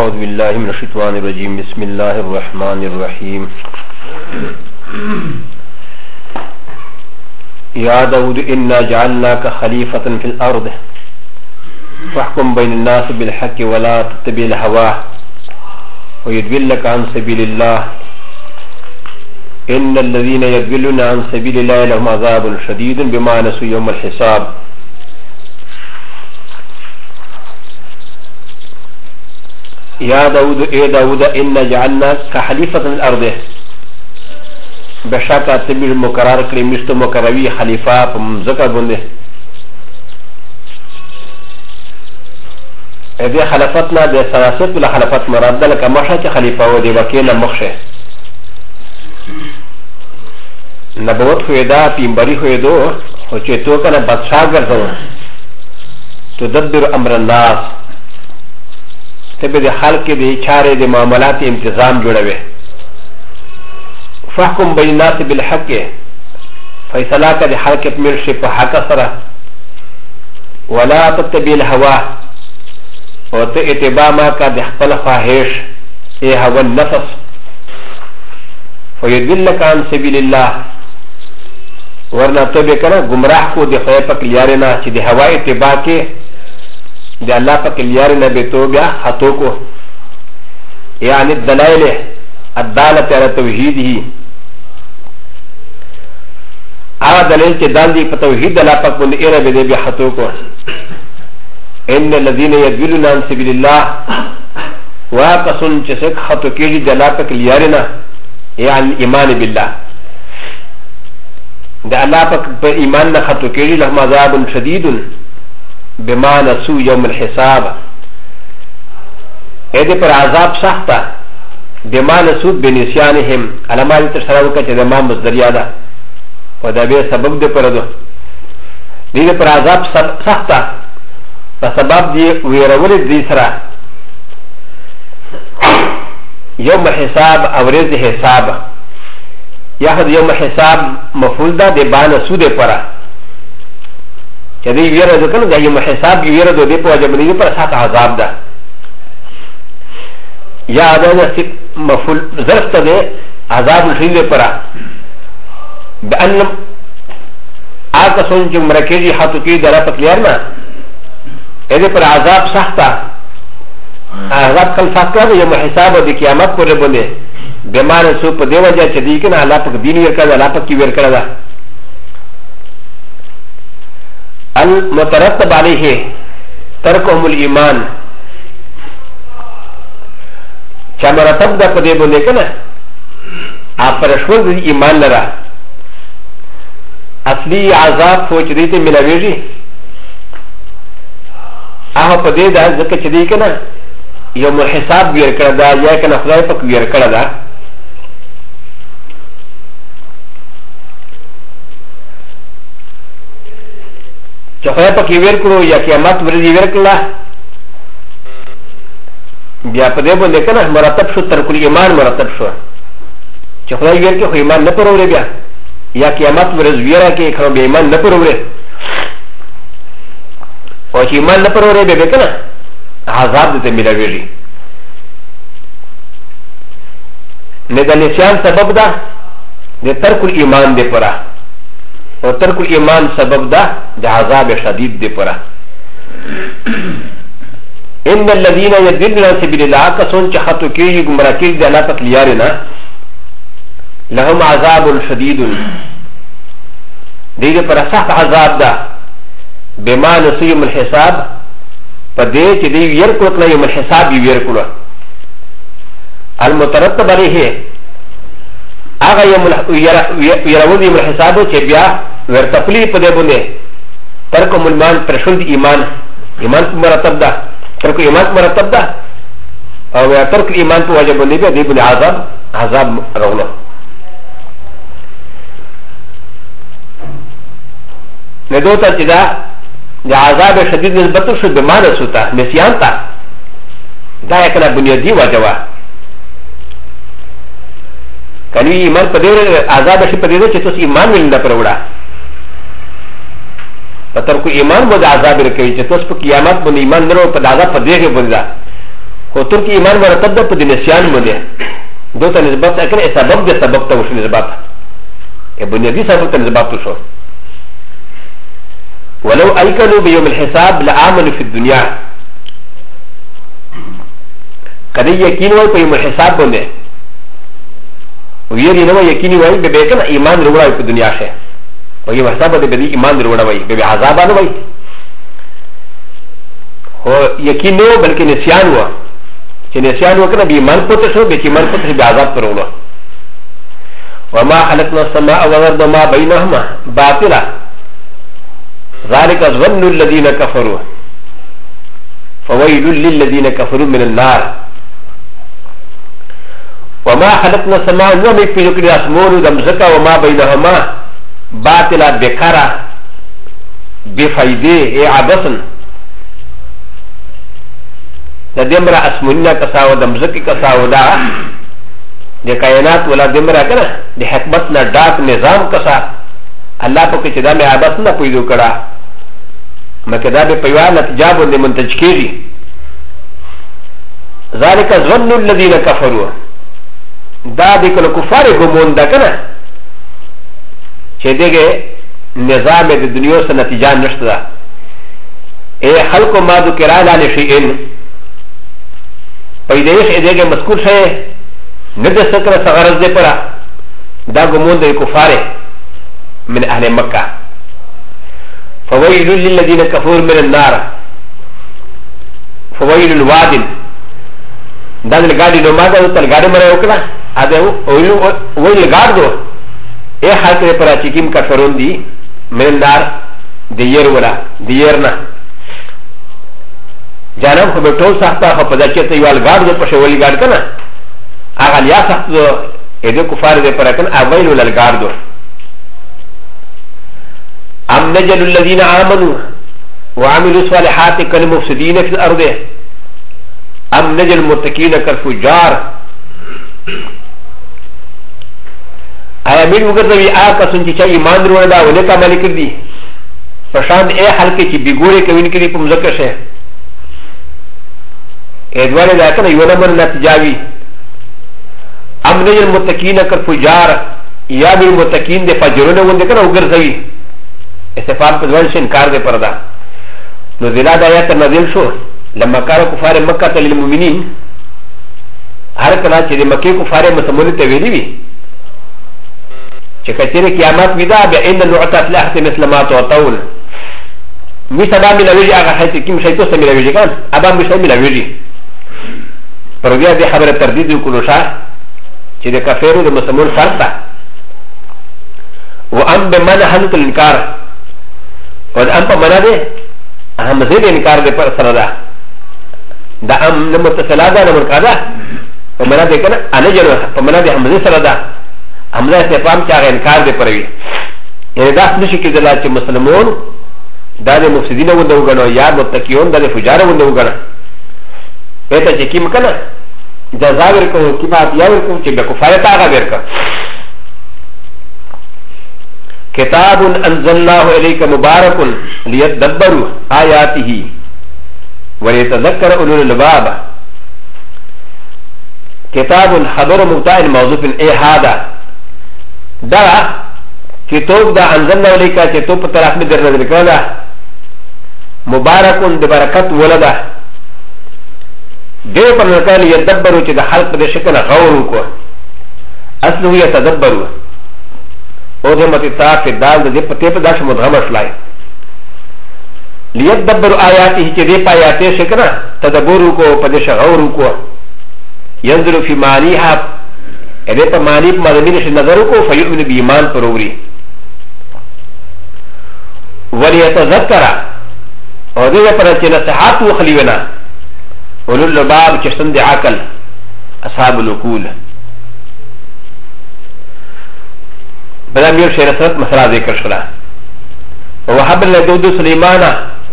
أعوذ بالله من الشيطان الرجيم بسم الله الرحمن الرحيم يا داود إنا جعلناك خليفة في الأرض فاحكم بين الناس بالحق ولا تتبع الهوى ويضلك عن سبيل الله إن الذين يضلون عن سبيل الله لهم عذاب شديد بما نسوا يوم الحساب يا داود اي داود إن جعلنا كخليفة من الأرض بشاكا تبير مقرار كريم مشتو مقروي خليفة فمزكا بنده اذا خلفتنا دي سراسات ولا خلفت مراد لك مشاك خليفة ودي وكينا مخشه نبوت خويدا پیمبری خويدو وچه تو کنا بدشاه گرزو تدبر امر الناس تبه ده خلق ده چاره ده معاملات انتظام جوڑوه فحكم بين الناس بالحق فیصلہ کا ده خلق مرشی پا حق سرا ولا تتبع الهوا و تا اتباع ما کا ده خپل خواهش اے هوا النفس فیدلک عن سبیل الله ورنہ تو بے کنا گمراہ کو ده خواہ پا کلیارنا چی ده هوا اتباع کے ده الله پاک لیارنا بیتو بیا خطو کو یعنی الدلائل الدالت على توحیده آغا دلیل چه دال دی پا توحید الله پاک بند اینا بیده بیا خطو کو ان الذین یدولون عن سبیل الله واقصن چه سک خطو کیجی ده الله پاک لیارنا یعنی ایمان بالله ده الله پاک پر ایمان نا خطو کیجی لهم عذاب شدید بما نسو يوم الحساب اذا پر عذاب سختا بما نسو بنسيانهم علما تشراو کا چه ما مصدریا دا و دا به سبب دے پر دو دی پر عذاب سختا سبب دی ویرول دی سرا يوم الحساب اورز حساب یاخذ يوم الحساب مفعول دا دے با نسو دے پرا چدی ویره دو کنه دا یو حساب ویره دو دی په جبنی پر سات عذاب ده یا دا مفعول ظرف ته ده عذاب شین پرا بان اګه سون چې مرکزی حاتو کې دره پکلیر نه اې پر عذاب سخته عذاب کل فاکه یو حساب د قیامت پر باندې بیمار سو په دی وجه چې دی کنه الله پاک دین ورکړه الله پاک کی ورکړه المترتب عليه تركهم الايمان چا مرتب دا پدې باندې کنه اپ پرشول د ایمان لرا اصلي عذاب سوچ دې ته ملويږي هغه پدې دا ځکه چې دې کنه یو حساب ویر کړه دا یا کنه خدای پاک ویر کړه دا چې خدای پاک ویر کړو یا قیامت ورځ ویر کړه بیا په دې باندې کنه مرتب شو ترکل ایمان مرتب شو چې خدای ویر کې خو ایمان نه پروري بیا یا قیامت ورځ ویرا کې خو به ایمان نه پروري او چې ایمان نه پروري به کنه عذاب دې ملوي نه د نسیان سبب ده د ترکل ایمان دې پره و ترک الایمان سبب ده د عذاب شدید دی پرا ان الذين يضلون عن سبيل الله كسون چ خطو کی گمراه کی د الله تک لیارنا لهم عذاب شدید دی پر سخت عذاب ده بما نسيم الحساب پدې چې دی وير کوتل یم الحساب وير کړه المترتب عليه هغه یم يرون یم الحساب چې بیا ورتپلی په دې باندې ترک ایمان پرشل دی ایمان ایمان مرتب ده ترک ایمان مرتب ده او ترک ایمان په وجه باندې به دی باندې عذاب راغله نه دوته چې دا د عذاب شدید نسبت شو به معنی سوتا نسیان تا دا یې کله بنیادی وجه وا کنی ایمان په دې عذاب شي په دې چې تاسو ایمان ولنه پروړه پتر کو ایمان مو د عذاب رکوي چې تاسو په قیامت باندې ایمان درو په عذاب په دې کې باندې هو ترك ایمان مرتب ده په د نسیان باندې دوته نسبت اکنه سبب ده سبب ته وشو نسبت بنیادی سبب ته نسبت وشو ولو ايكلوا بيوم الحساب لعملوا في الدنيا کدی یقین وای په یوم الحساب باندې ویری نو یقیني وای به به کنه ایمان وروړای په دنیا شه او یو حساب دې به ایمان وروړای به عذاب نه وای هو یقین نو بلکې نسیان و چې نسیان وکړه به ایمان پته شو به ایمان پته به عذاب پرولو وما خلقنا السماء والارض ما بينهما باطلا ذلك ظن الذين كفروا فويل للذين كفروا من النار وما خلقنا السماء نوم في ذكر اسمون دمزكا وما بينهما باطلا بكرا بفايده عبثا لدمرا اسموننا كساو دمزكي كساو دا دي كائنات ولا دمرا كنا دي حكمتنا داك نظام كسا الله پاک چې دا مې عبث نه پیدا کړه مکه دا به پیوا نتیجه باندې منتج کیږي ذلك ظن الذين كفروا دا د کله کفار ګمون ده کنه چې دغه نظام د دنیا سره نتیجه نشته ده اے خلق ما ذکر علی شیئن پیدایش دغه مذکور شی نه د سکر صغرز ده پرا دا ګمون د کفار من اهل مکه فويل للذين كفروا من النار فويل الواد دا الغادي نو ما دا الغادي مره وکړه اده ويل غاردو اي حالت پر چکیم کفرون دي من النار دير ولا ديرنا جانم خو به ټول سخته خو په دکې یو الغاردو په شوالي غاړ کنه هغه لیا سخته اده کفار دې پر کنه اویل الغاردو أم نجل الذين آمنوا وعملوا الصالحات كالمفسدين في الأرض أم نجل المتقين كالفجار آیا من وګرځوي آکه څنګه چې ایمان وروړه دا ولې کمال کړی پرشان اے حلقه چې بیګوري کوي کړي په مزکه شه ادواره دا کنه یو نمبر نتیجاوي ام نجل المتقين كالفجار یا به متقین د فجرونه ونده کنه وګرځوي استفام په ځوان شي انکار دې پردا نو دلا د آیات نازل شو لما کار کفار مکه للمؤمنین هر کله چې د مکه کفار مسلمانانو ته ویلي وي چې کچېره قیامت ودا به ان نعتت لحت مثل ما تعطون می سبا ملوي هغه حیث کوم شی ته ملوي کان ابا مشي ملوي پر بیا د خبره تردید وکړو چې د کافرو د مسلمان فرق ده وام بمن حلت الانکار و ام په معنا ده هم زید انکار ده پر سره ده دا ام نه متصلا ده نه مرکاده په معنا ده کنه ان جنو په معنا ده هم زید سره ده هم زید استفهام چې هغه انکار ده پروي یعنی دا نشي کېدل چې مسلمان دا د مفسدین ونده وګڼو یا متقیون د فجار ونده وګڼو پته چې کیم کنه جزا ورکو کیما بیا ورکو چې به کفاره تاغه ورکو كتاب أنزلناه إليك مبارك ليتدبروا آياته وليتذكر أولو الألباب كتاب خبر مبتاع موظوف إيه هذا دا كتاب دا أنزلنا إليك كتاب طرف من درنا ذكرنا مبارك ببركة ولده دي پر نکال يتدبروا چې د خلق د شکل غور وکړو اصله يتدبروا او د متتا په دال د دې په ته په داش مدغم شلای ليتدبر آیاته چې دې پایاته شکره تدبر کو په دې شغور کو ينظر في معنیها دې په معنی په معنی نشه نظر کو فیؤمن بإيمان پروري وليتذكر او دې پر چې نصيحت وخلیونا اولو الباب چې ستند عقل اصحاب العقول بلا مير شير سرت مسرا ذكر شلا ووهب لدود سليمان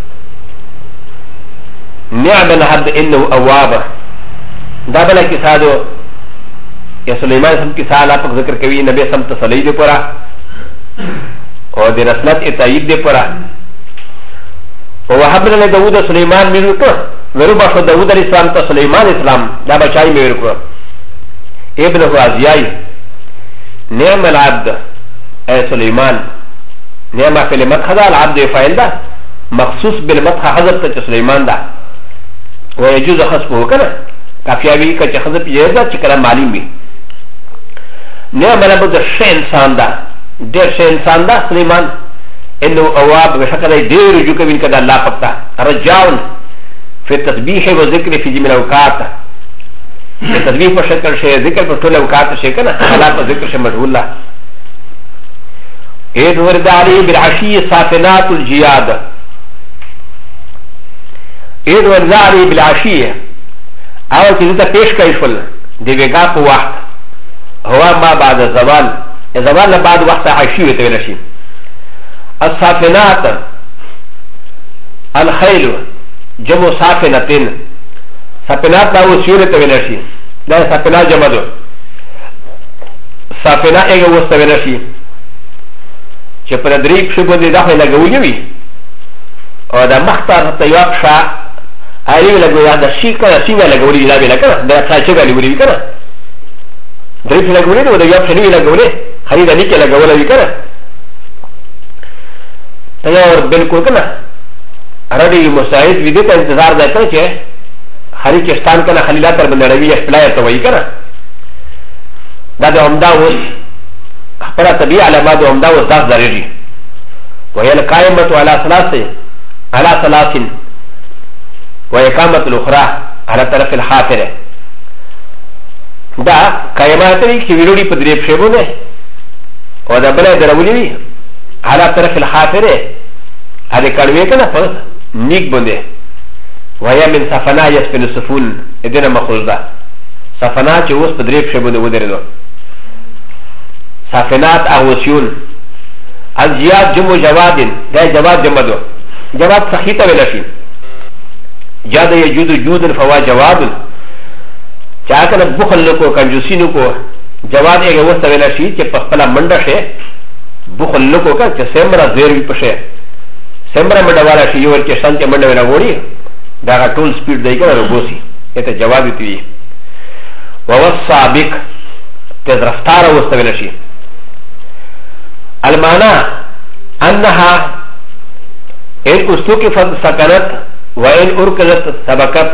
نعم العبد انه اواب دا بلا كسادو يا سليمان سم كسالا پک ذکر کوي نبي سم تسلی دے پورا اور دے رسلت اتایب دے پورا ووهب لدود سليمان مير کو وربا شو داود علیہ السلام تا سلیمان اسلام دا بچائی میں ورکو ابن غازیائی نعم العبد اے سلیمان نعم فعل مدح دا العبد فاعل دا مخصوص بالمدح حضرت تا سلیمان دا ويجوز خصبه كنا كافيا بي كا خصب جيزا چكلا معلوم بي نعم العبد شيء انسان دا دير شيء انسان دا سليمان انه اواب بشكل دير رجوع كبير كدا الله فقط رجاون في التسبيح والذكر في جميع الاوقات في التسبيح بشكل شيء ذكر في كل الاوقات شيء كنا خلاف ذكر شيء مشغول له ايه ورد عليه بالعشي صافنات الجياد ايه ورد عليه بالعشي اول كذا پیش كايشول دي وغا په وخت هو ما بعد الزوال الزوال بعد وقت عشي وتولشي الصافنات الخيل جمع صافنتين صافنات لا وسيله تولشي لا صافنات جمع دو صافنا ايه وستولشي چې پر دریک شو باندې داخله لګولې وي او دا مختار ته یو ښه اړې لګولې دا شي کړه څنګه لګولې دا به لکه دا څه چې لګولې کړه دریک لګولې نو دا یو څه نه لګولې خري دا لیکه لګولې وي کړه ته یو بالکل کنه اړې مساعد ویدې ته انتظار ده چې خري کېستان کنه خلیلات پر باندې روي احتلال ته وایي کنه دا د عمدا اوس خپل طبيعي علامات عمدا وصداق درجي وهي القائمة على ثلاث وإقامة الأخرى على طرف الحافرة دا قائمات كي ويلوري بدريب شبونه ودا بلا درولي على طرف الحافرة هذه كلمة كنا فرص نيك بنده وهي من صفنا يسفن السفون إدنا مخلصة صفنا چوس بدريب شبونه ودردو صافنات اهوسيون الزياد جمع جواد ده جواد جمع دو جواد صحيطة ولشي جاد يجود جود فوا جواد چاکن بخل لکو کنجوسی نکو جواد اگه وسط ولشي چه پخپلا منده شه بخل لکو کن چه سمرا زیر وی پشه سمرا منده والا شي یور چه شان چه منده ولا گوری داغا طول سپیڈ دای کن رو بوسی ایتا جواد توی ووصابق تیز رفتار وسط ولشي المعنى أنها إن استوكفت سكنت وإن أركزت سبكت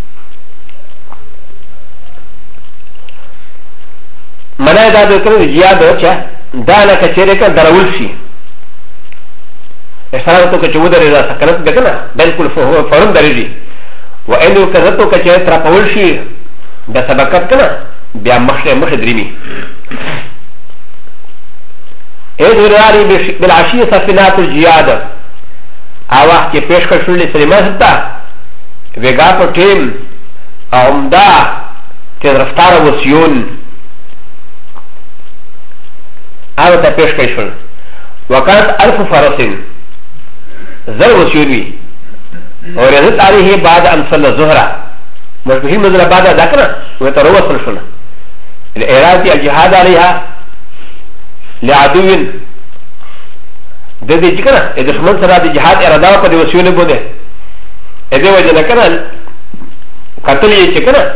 معنى دا ذكر زيادة چه دانا كچيرك درول شي اشتراكتو كچو در رضا سكنت بكنا بلکل فرم درجي وإن أركزتو كچير ترپول شي دا سبكت كنا بیا مخش دريمي إذ رأي بالعشية صفنات الجياد أوه كي پیشکش شل سليمان ستا وغا پر ٹیم عمدہ تیز رفتار وسیون آوه تا پیشکش شل وكانت 1000 فرس زر وسیون وی ورزت عليه بعد أن صلى الظهر مشبهين مزل بعد ذاكرا ويتروصل شل الإرادة الجهاد عليها لعدو د دې ذکر ا دشمن سره د جهاد اراده په وسیله بده ا دې وجه نه کړه قتل یې چې کړه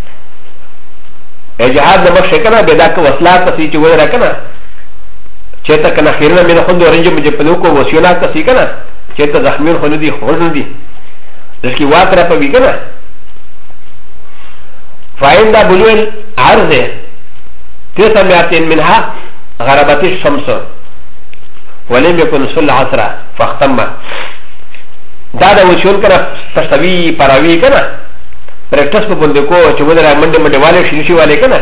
ا جهاد د مخ شکره به دا کو وصلات تاسو چې وره کړه چې تا کنه خیرنه مې خو د رنج مې په نو کو وسیله تاسو کړه چې ته زخمین خو نه دي خور نه دي ځکه واکره په وی کړه فاین دا بلول عرضه 900 منها غربت الشمس ولم يكن صلى عصر فاختم دا وشون كنا تشتوي پراوي كنا پرکټس په بند کو چې ودره منډه منډه والے شيشي والے كنا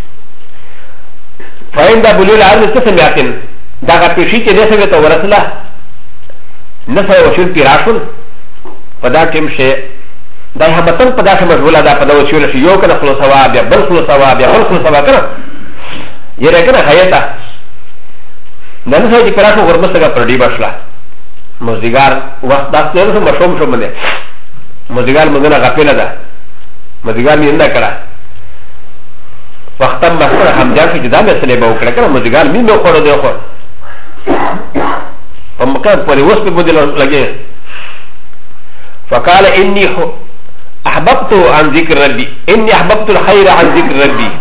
فاین دا بلول عرض تسمعتن دا غپشي چې نسبه تو ورسله نسبه وشون پیراشون پدا ټیم شه دا همتن پدا شه مشغوله دا پدا وشون شي یو کنه خلص ثواب یا بل خلص ثواب یا بل خلص ثواب کنه یره کنه حیاتا نن سره چې پراسو ورمسګه پر دی بشلا مزدګار وخت داسې نه مشوم شو باندې مزدګار مونږه غفله ده مزدګار یې نه کړه وخت ما سره هم ځکه چې دا مسله به وکړه کنه مزدګار مين نو خور دی خو په مکان په اوس په بدل لګي فقال اني احببت عن ذكر ربي اني احببت الخير عن ذكر ربي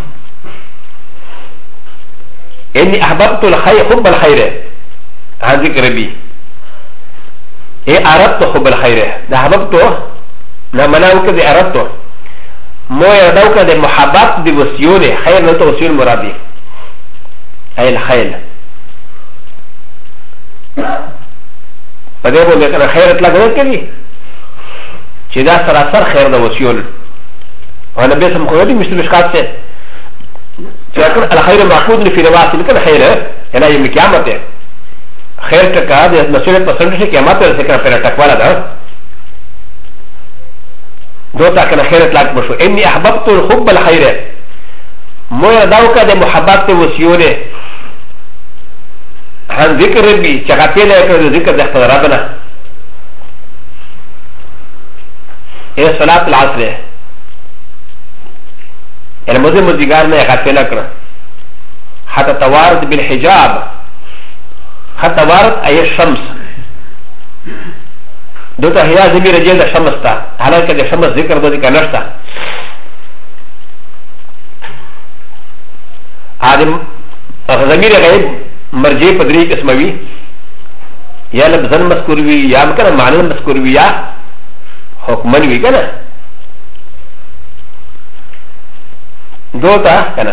اني احببت الخير حب الخير عن ذكر ربي ايه اردت حب الخير ده احببته لما ناوك دي اردته مو يردوك دي محبات دي وسيوني خير نتو وسيون مرادي اي الخير فده بولي كان خير اطلاق نت كدي چه دا سراسر خير دا وسيون وانا بيسم خوضي مثل مشكات سي چه الخير معقود في نواسي لكن خير هنا يوم قيامت خير تكا دي مسؤولية پسند شي قيامت رسي كنا پيرا تقوالا دا دوتا كان خير اطلاق بشو اني احببت الحب الخير مو يردوك دي محبات وسيوني عن ذكر ربي چغاتی لیکن ذکر دخت ربنا یہ صلاة العصر ہے يعني مزي مزيگار نے غافل کرا حتى توارد بالحجاب حتى توارد اي الشمس دوتا هي زمير جيل الشمس تا حالانکہ دے شمس ذکر دو ذکر نشتا آدم زمير غیب مرجع پدری قسموی یا لفظن مذکور وی یا مکن معنی مذکور وی یا حکمن وی کنا دو تا کنا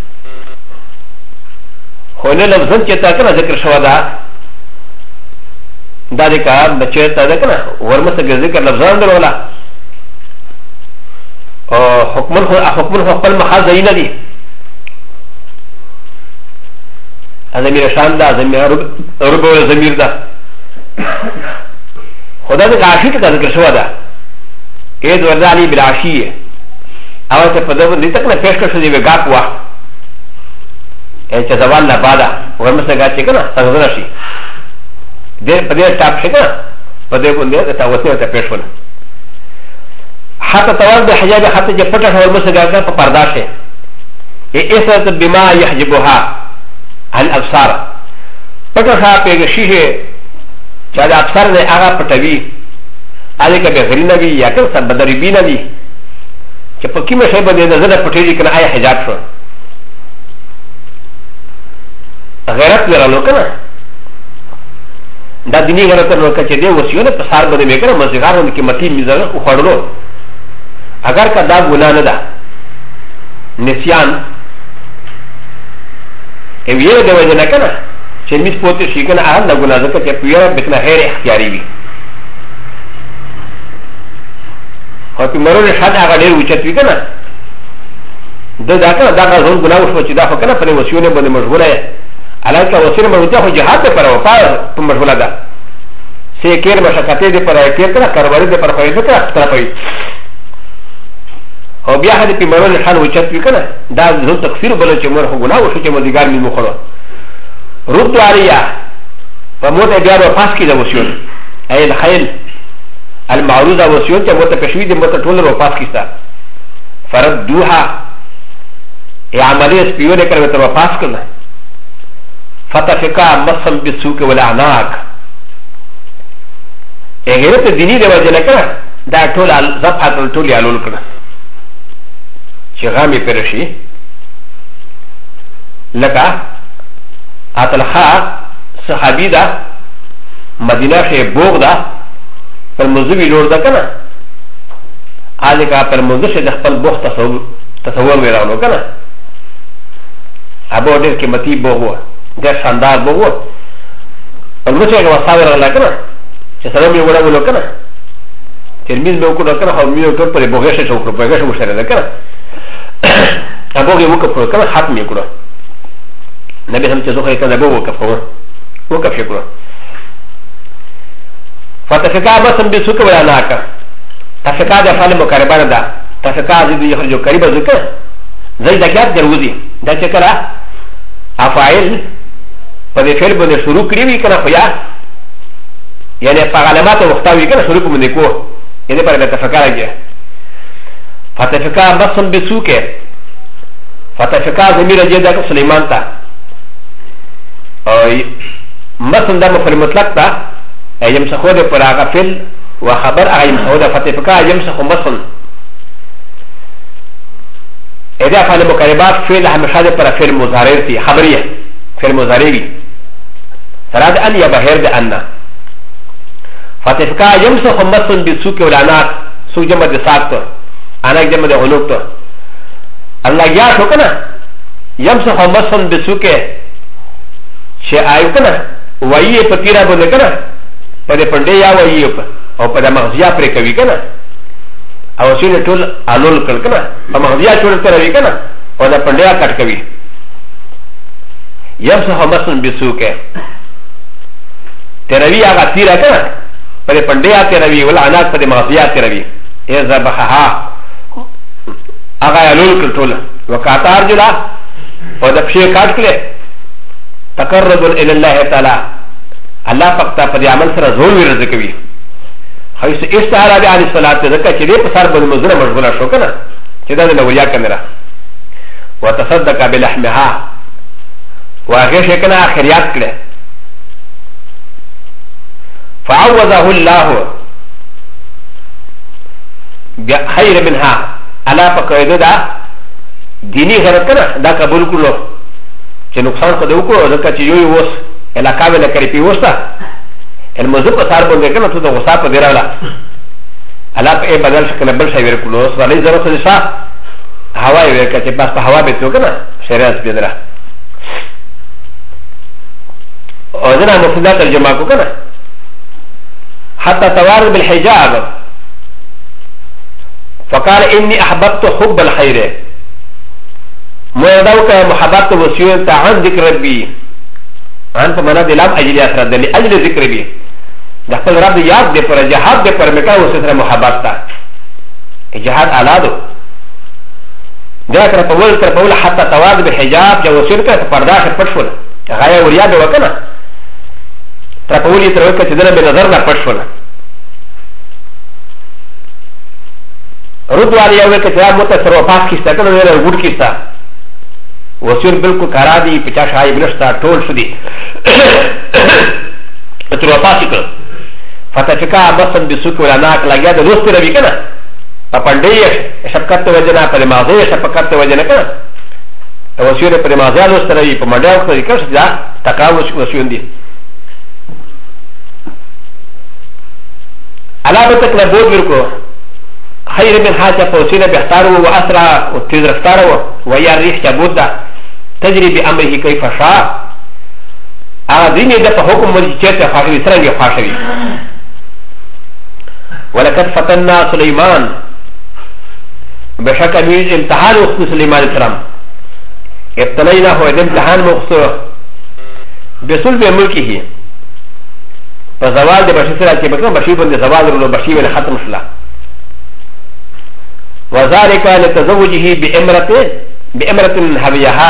ہونے لفظن چیتا کنا ذکر شوا دا دا دکا بچے تا دا کنا ورمس ذکر لفظان درولا حکمن حکمن محاذ زینا دی زمير شان دا زمير رب زمير دا خدا دا عاشی کا ذکر شوا دا اید وردانی بالعاشی ہے اول سے پدر دی تک نا پیش کر شدی وگاک وا چه زوال نا بادا ورمس نگا چه کنا سنگزنا شی دیر پدیر ٹاپ شی کنا پدیر بندیر تا وسنی وتا پیش ونا حتی توال بی حجاب حتی جب پتا شا ورمس نگا کنا پا پرداش ہے ایسا بما یحجبوها الابصار پٹا پیغشی ہے چاہے ابصار نے آگا پٹوی آدھے کا بغری نبی یا کن سب بدربی نبی کہ پکی میں شاید بدے نظر پٹیجی کنا آیا حجاب شو غیرت میرا لو کنا دا دینی غیرت لو کا چے دے وسیون پسار بدے میں کنا مزگار ان کی متی مزر اخڑلو اگر کا دا گناہ نہ دا نسیان ا ویره د وجه نه کنه چې میس پوتې شي کنه هغه د ګناه ځکه چې ویره بکنه غیر اختیاري وي او په مرونه شاده هغه ډېر اوچت وي کنه دا کنه دا ځون ګناه وشو چې دا خو کنه په وسیونه باندې مشغوله ہے علاوه وسیله باندې خو جهاد پر وفا په مشغوله ده سې کېر مشقته دې پر کېر کنه کاروبار دې پر فائدہ کړه تر پي او بیا هدي په مرونه شان اوچت وي کنه دا زو تکفیر بل چې مر خو ګناه وشو چې مدګار می مخړو رد عليا فموت بیا په پاس کې د وسیون اي الخيل المعروضه وسيون ته متپشوي د متټول ورو پاس کیستا فردوها ای عمليه سپیونه کړو ته پاس کړل فتفقا مسم بالسوق والاعناق غیرت دینی دی وجه نه کړه دا ټول زفحت ټول یالول کړه چې غامي پرشي لکه اتلخا صحابي دا مدینه شه بوغ دا پر مزوی لور دا کنه آلی که پر مزو شه د خپل بوغ تصور ویراولو کنه ابو ډیر قیمتي بوغ و ډیر شاندار بوغ و پر مزو شه وساوی راغله کنه چې سلام یې وړاولو کنه ترمیز مې وکړو کنه خو مې وکړ پر بوغ شه وکړو بوغ شه وشره ده کنه ابو یې وکړو کنه ختم یې کړو نبي هم تزوخ يكذب وكف شكرا فتفكا بسم بسوك ولا ناكا تفكا دا فعل مقاربان دا تفكا زيد يخرجو قريبا زكا زي دكات جروزي دا چكرا افعال فدي فعل بني شروع كريوي كنا خويا يعني فعلمات وقتاوي كنا شروع بني كو يعني پر تفكا لجي فتفكا بسم بسوك فتفكا زمير جيدا سليمان تا مثلا دا مفعول مطلق دا يمسخو ده پر غفل وخبر اغا يمسخو ده فتفكا يمسخو مثلا اذا فعل مقربات فعل همشا ده پر فعل مضارع سی خبریه فعل مضارع وی سراد ان یا بهر ده ان فتفکا یمسخ مسن بسوک ولعنات سوک جمع ده ساکت انا جمع ده عنوکت اللہ یا شو کنا یمسخ مسن بسوک چه آیو کنا ویه پتیرا بنده کنا پده پنده یا ویه او پده مغزیا پر کوي کنا او سینه ټول الول کړ کنه په مغزیا ټول تروي کنه او دا پندیا کټ کوي یمسح مسن بسوکه تروي هغه تیرا کنه په پندیا تروي ول عنات په مغزیا تروي اذا بحها هغه الول کړ ټول وکاتار جلا او د پښې کټ کړي تقرب الى الله تعالی الله پکتا په عمل سره زول ورزه کوي حيث استعار على الصلاه ذكر كده بصار بالمزنه مشغوله شو كنا كده الاولياء كاميرا وتصدق بلحمها وغيش كنا خيريات كده فعوضه الله بخير منها على فقيده دا ديني غرض كنا دا قبول كله چې نقصان خو دې وکړو ځکه چې یو وس علاقه ولا کړی پیوستا المزق صار بندے کرنا تو غصہ پہ دے رہا اللہ پہ بدل شکل بل شاہ ویر کلو اس والی ضرورت سے شاہ ہوا ویر کا چپاس پہ ہوا بیتو کرنا شریعت پہ درا اور جنا مفیدہ ترجمہ کو کرنا حتی توارد بالحجاب فقال انی احببت حب الخیر موردو کا محبت وسیون تا عن ذکر ربی عن فمنا دلام اجل اثرات دلی اجل ذکر بھی دخل رب یاد دے پر جہاد دے پر مکا اس طرح محبت تا جہاد اعلی دو دا کر پول حتی تواد بحجاب جو وسیل کا پردہ سے پٹفل غایا وریا دے وکنا تر پول یہ تر وکا چدنا بے نظر نہ پٹفل رد والی اوے کہ ترا متصر وفاق کیستا کنا ویرا گوڑ کیستا وسیل بالکل کرا دی 50 آئی بلشتا ٹول شدی تر وفاق کر فتفکا مصن بسوک ولاناک لگیا دا دوست روی کنا پا پندی شبکت وجنا پا دماغی شبکت وجنا کنا وسیل پا دماغی دوست روی پا مندی وقت روی کنا شدی تقاو وسیون دی علامتک نبود ورکو خیر من حاجة فوسيلة بيختاره وأسرع وتيز رفتاره ويا الريح جابودا تجري بأمره كيف شاء أغادرين يدفع حكم مجيشة خاشوي سرنجي خاشوي ولقد فتنا سليمان بشك أميز امتحان وقت سليمان السلام ابتليناه امتحان مخصوص بسلب ملكه فزوال دي بشي سرعة كبكنا بشي بند زوال رولو بشي بند ختم شلا وذلك لتزوجه بامرة هبيها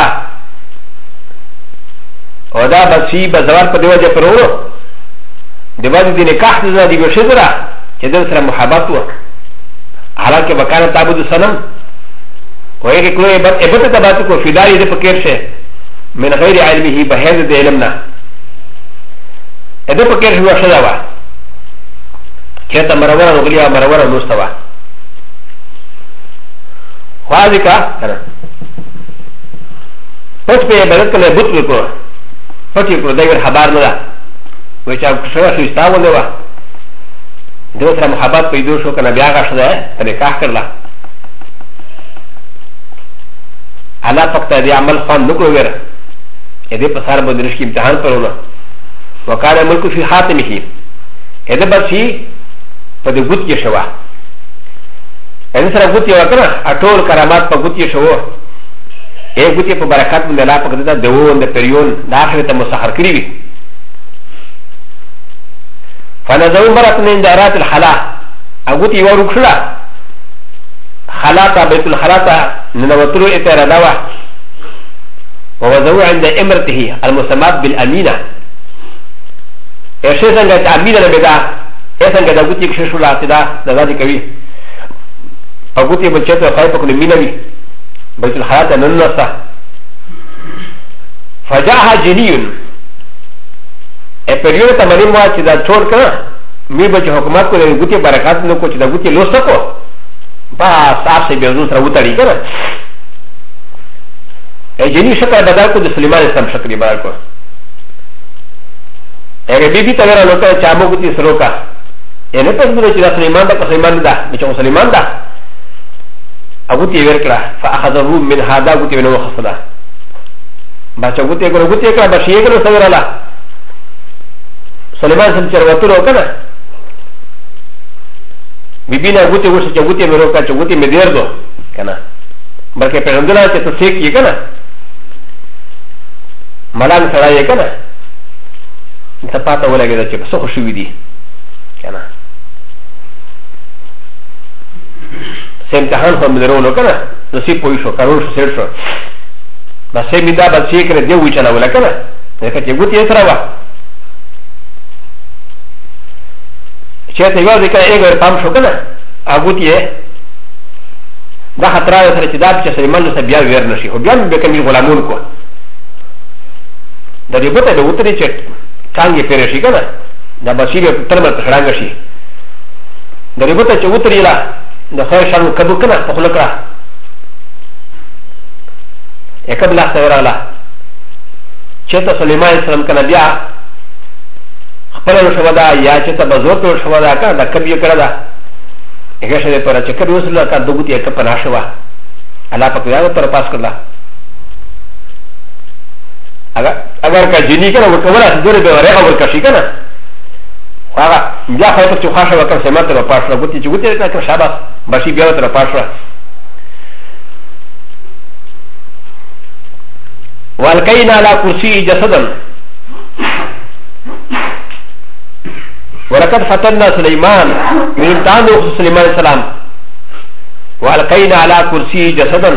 ودا بسي بزوال قد وجه فرورو دبادي دي نكاح تزا دي بشدرا كدر سر محبت و حالانکه بکان تعبد السنم وهي كلو ابت تباتكو في داري دي فكير شه من غير علمه بهذا دي علمنا ادو فكير هو شدوا كيتا مرورا نغليا مرورا نستوى خواهدك پت پہ بدت کنے بت لکو پت یکو دیگر خبار ندا ویچا کشوہ شوستاو نوا دو سر محبت پیدو شو کنا بیاغا شده ہے تنکاح کرلا اللہ فقط دی عمل خوان نکو ویر ادھے پسار بندرش کی امتحان پر ہونا وکانا ملکو فی خاتمی ہی ادھے بچی پدی گت کی شوا ادھے سر گت یو کنا اٹول کرامات پا گت کی شو ایک گت پا برکات من اللہ پا کدتا دوون دا پریون دا آخرتا مسخر کریوی فنزعوا مرة من دارات الخلاء أقول يورو كلا خلاء بيت الخلاء ننوتلو إتر دوا ووضعوا عند إمرته المسمات بالأمينة إيشي سنجد أمينة نبدا إيسنجد أقول يكششو لا تدا نزادي كوي أقول يبنشيطو خايفك نمينوي بيت الخلاء ننصة فجاءها جنيون پریو ته منیم وا چې دا ټول کړه می به حکومت کو د ګوتی برکات نو کو چې دا ګوتی لوسته کو با صاحب سي به زو سره وتاړي کړه جنی شکل بدل کو د سلیمان اسلام شکل بدل کو اگر بی بی تغیر لوکا چابو گتی سروکا یعنی پس بلو چی دا سلیمان دا که سلیمان دا بچه سلیمان دا اگوتی ورکلا فاخذ الروم من هادا گوتی ونو خصدا بچه گوتی اگر گوتی اکلا بشیه کنو سویرالا سلیمان سن چروتو رو کنا بی بی نا گوتی وشی چه گوتی مروکا چه گوتی مدیر دو کنا بلکه پیغمدلا چه تصیق یہ کنا ملان سرائی کنا انتا پاتا ولا گدا چه بسو خوشوی دی کنا سه امتحان خو مدرونو کنا نصیب پوی شو قانون شو سیر شو بس سه میدا بچی کنه دیوی چلا ولا کنا لکه چه گوتی اسرا وا چه ته یو ځکه ایګر پام شو کنه اګوتی دا خطر سره چې دا چې سلیمان له بیا ویر نشي خو بیا به کمی غلامون کو د دې بوته د وتري چې څنګه پیری شي کنه دا بشیر تر مر خړانګ شي د دې بوته چې وتري لا د خیر شان کدو کنه په خلک را یکب لا سوراله چې ته سلیمان السلام کنه بیا خپل شو دا یا چې ته بزوت شو دا کا دا کبي کړه دا هغه شه پر چې کبي وسله کا دغه ته پنا شو الله په یاد تر پاس کړه اگر کا جنی کنه وکوله دوره به ورغه ورکشي کنه هغه بیا خو ته خاصه وکړه سمته په پاس راغوتي چې ګوتې کا شابه بشي بیا تر پاس را والکینا علی کرسی جسدا ولقد فتنا سليمان من امتحان سليمان السلام والقينا على كرسي جسدا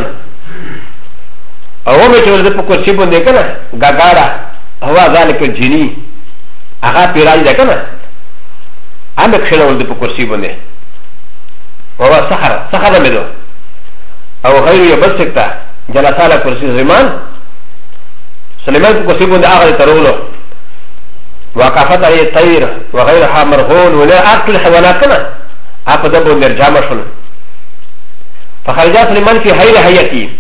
او مچول د کرسی باندې کنه غاغارا هوا ذلك الجني هغه پیراج ده کنه ام کښلول د کرسی باندې هو سحر مدو او غیر یبسکتا جلس على كرسي سليمان کرسی باندې هغه ترولو وقفت عليه الطير وغيرها مرغون ولا اكل الحيوانات كما ابدا نرجع مشون فخرج سليمان في حيل حياتي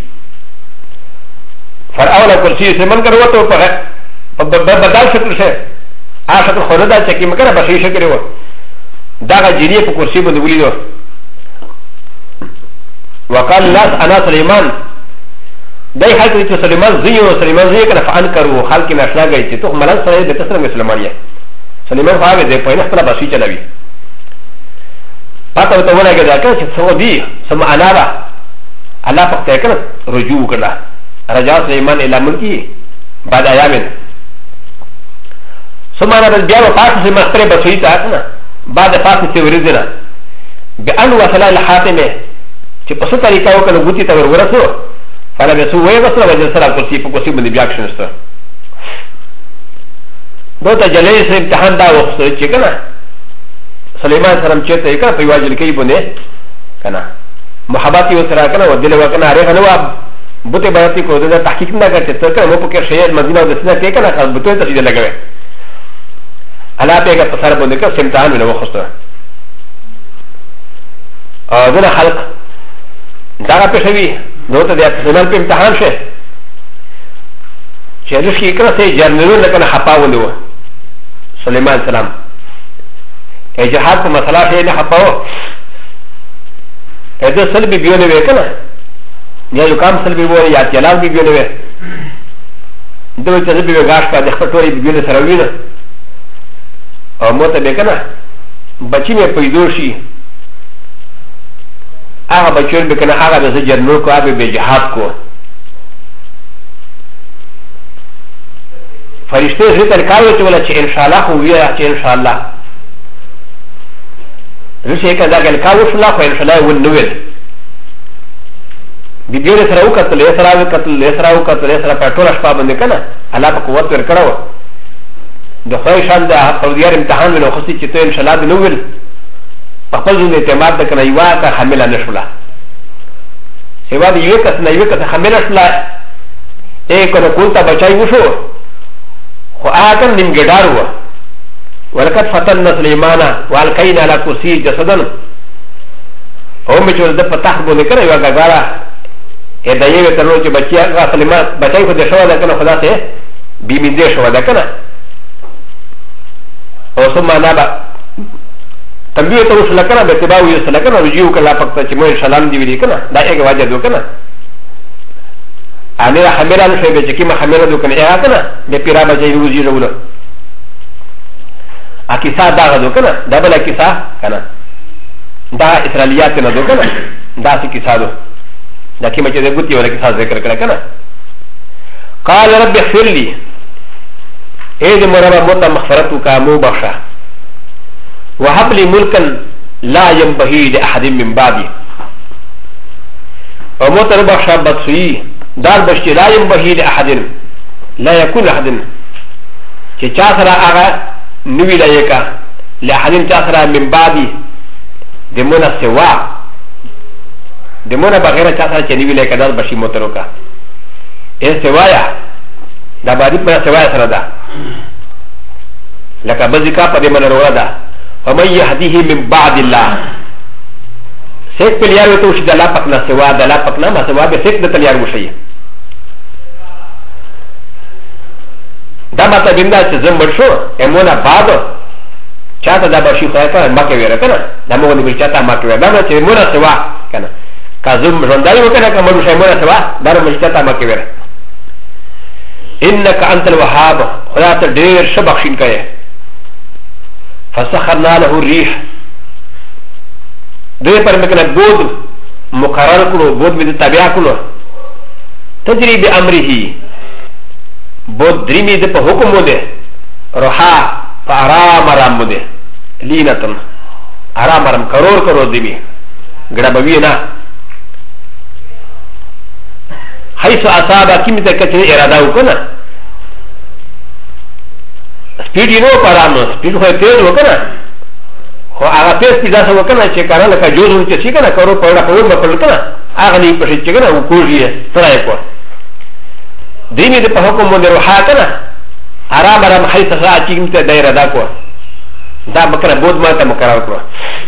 فرعون كرسي سليمان كروته بدل شكل شيء شكل خلدا شكل مكان بشي شكل هو داغا جيني في كرسي بده وليدو وقال الناس انا سليمان دای خلق چې سليمان زیو کنه فانکرو خلق ناشنا گئی چې تو ملان سره د تسرنګ سليمانيه سليمان خو دې په نه خپل باسي چلوي پاتو ته ولګه دا چې څو دی سم انابا الله پخته کنه رجوع کړه رجا سليمان الى ملکی بعد ایامن سمانه بیا په پاتو سم خپل باسي تا کنه بعد پاتو چې ورزنه بان وصل الحاتمه چې په څه طریقه وکړه ګوتی ته ورسو فلا بسوا ويغسل وجلس على الكرسي فكرسي من بياكشن است دوتا جليس امتحان دا وخت چې کنه سليمان سلام چته یې په واجب کې بونه کنه محبت یې سره کنه ودل وکنه هغه نو بوته براتي کو دا تحقیق نه کړته ته کنه مو په کې شی مدینه د سنه کې کنه خپل بوته ته دې لګوي الا پیګه په سره باندې کې امتحان ونه وخت او دا خلق دا په شوی نو ته د سليمان په امتحان شه چې رشي کړه سي جرنلو لکه حپاونه و سليمان سلام جهاد په مسله کې نه حپاو اته سلبي بيونه وکنه یا یو کام سلبي وو یا جلال بي بيونه و دوی ته به غاښ کا د خټوري بيونه سره وینه او موته به کنه بچی مې پیدا شي هغه بچون به کنه هغه د جرنو کو هغه به جهاد کو فرشته ذکر کاوه چې ولا چې ان شاء الله خو ویا چې ان شاء الله رسې کدا ګل کاوه الله خو ان شاء الله ونویل بيبيونه سره وکتل سره وکتل سره په ټول شپه باندې کنه الله په قوت ور کړو د خو شان د اوريار امتحان ونه خو چې ته ان شاء الله بنویل خپل ځین اعتماد د کنه یوا کا حامل نشولا سیوا دی یو کس نه یو کس حامل نشولا اے کنه کوتا بچای وشو خو هغه نیم ګډار و ولقد فتن سليمان والقينا على كرسي جسدا او مچول د پتاخ بونه کړه یو غاغارا دا یو تنو چې بچیا غاسلمه بچای خو د شو ده کنه خدا ته بیمینده شو ده کنه او ثم انا با تنبیه ته وصل کنه به تباو یې سره کنه رجیو کله پکته چې مو سلام دی ویلی کنه دا یو واجب دو کنه امیر حمیران شوی به چې کیما حمیران دو کنه یا کنه به پیرا بچای روزي ورولو ا کیسه دا غدو کنه دا بل کیسه کنه دا اسرائیلیات نه دو کنه دا څه کیسه دو دا کیما چې د ګوتی ولا کیسه ذکر کړه کنه قال رب اغفر لي اے دې مرابا موت مغفرتك مو بخشا وهب لي ملكا لا ينبغي لاحد من بعدي وموت بخشا بخشي دار بشتي لا ينبغي لاحد لا يكون احد چې چا سره هغه نوی لایکا لاحد چا سره من بعدي دمونا سوا دمونا بغیر چا سره چې نوی لایکا دار بشي موتروکا ا سوایا دا باندې په سوایا سره ده لکه بزکا په دې من وروړه ده ومن يهديه من بعد الله سیک په لیار وته چې د الله پاک نه سوا د الله پاک نه ما سوا به سیک د تلیار وشي دا ماته بندا چې زمبر شو امونه بعد چاته دا بشي خو کنه مکه ویره کنه دا موږ نه چاته مکه ویره دا چې مونه سوا کنه کازم ژوندای وکنه کوم شي مونه سوا دا موږ چاته مکه ویره انك انت الوهاب خدا ته ډیر شبخشین کوي فسخرنا له الريح دوی پر مکنه بود مقرر کړو بود می تابع کړو تجري بامره بود درمی د په حکم مده روحا فارام رام مده لینتن ارام رام کرور کرور دیمی ګډه بوی نه حيث اصاب كم تكتب اراده وكنا سبيد ينو پرامو سبيد هو تيز وكنا هو اغا تيز پیدا سو وكنا چه کارا لکا جوز ہون چه کنا کرو پوڑا پوڑا مپل کنا آغا نی پشی چه کنا وکوشی سرائی کو دیمی دی پا حکم مندر وحا کنا ارام ارام حيث اصاب كم تكتب اراده کو دا مکنا بود ماتا مقرار کرو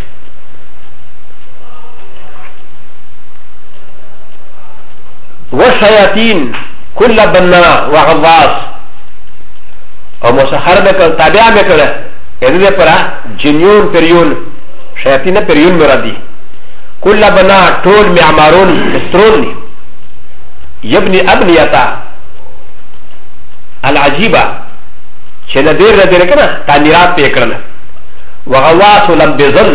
والشياطين كل بناء وغواص او مسخر بكر تابع بكر اذن پرا جنيون پريون شياطين پريون مرادي كل بناء طول معمارون مسترون يبني ابنيتا العجيبه شنا دير ردير كنا تعميرات بكرنا وغواص لم بظن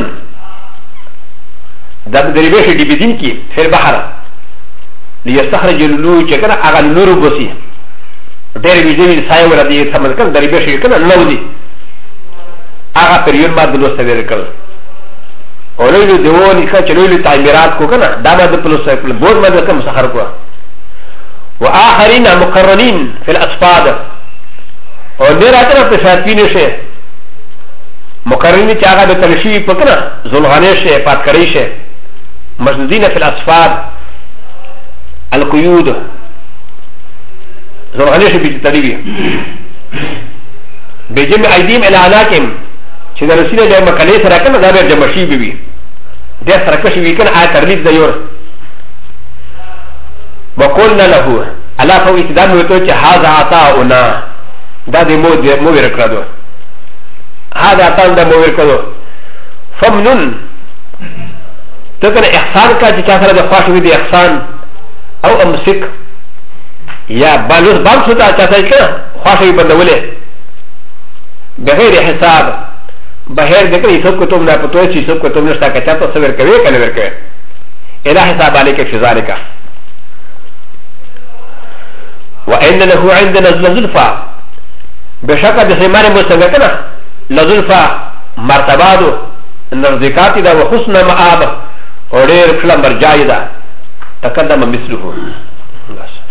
دب دريبش دي بدين كي في البحر ليستخرج اللو چکر اغا نورو بسی دیر ویزوی سایو را دی سمد کن دری بیشی کن نو دی اغا پریون ما دلوسته دیر کن اولویلو دیوانی کن چلویلو تعمیرات کو کن داما دو پلوسته کن بود ما دکن مسخر کو و آخرین مقرنین فی الاسفاد اور دیر آتنا پشاتوین شه مقرنین چا آغا بتلشوی پکن زلغانه شه پاتکری شه مجددین فی الاسفاد القيود زرغانيش بيتطلبي بجمع ايديم الى عناكم شذا رسيله لما كان يسرقنا ذا جمشي بي ده سرقشي بيكن آية ترليد ديور وقلنا له الله فهو اتدام ويتوچ هذا عطاؤنا ده دي مو ورقردو هذا عطاؤنا ده مو ورقردو فمنن تكن احسان کا جاثر ده خواش دي احسان او امسك يا بالوس بامسوتا چاہتا ہے خواہشی بندولے بغیر حساب بغیر دیکھر یہ سب کو تم نہ پتو ہے سب کو تم نشتا کا چاہتا سویر کوئے کہ نور کوئے الہ حساب علیہ کے فضالے کا وَإِنَّ لَهُ عِنْدَنَا لَزُلْفَى بشکہ جسے مارے مسنگا کنا لزلفا مرتبادو نرزکاتی دا وحسن مآب اور دیر فلم برجائی دا تقدم مثله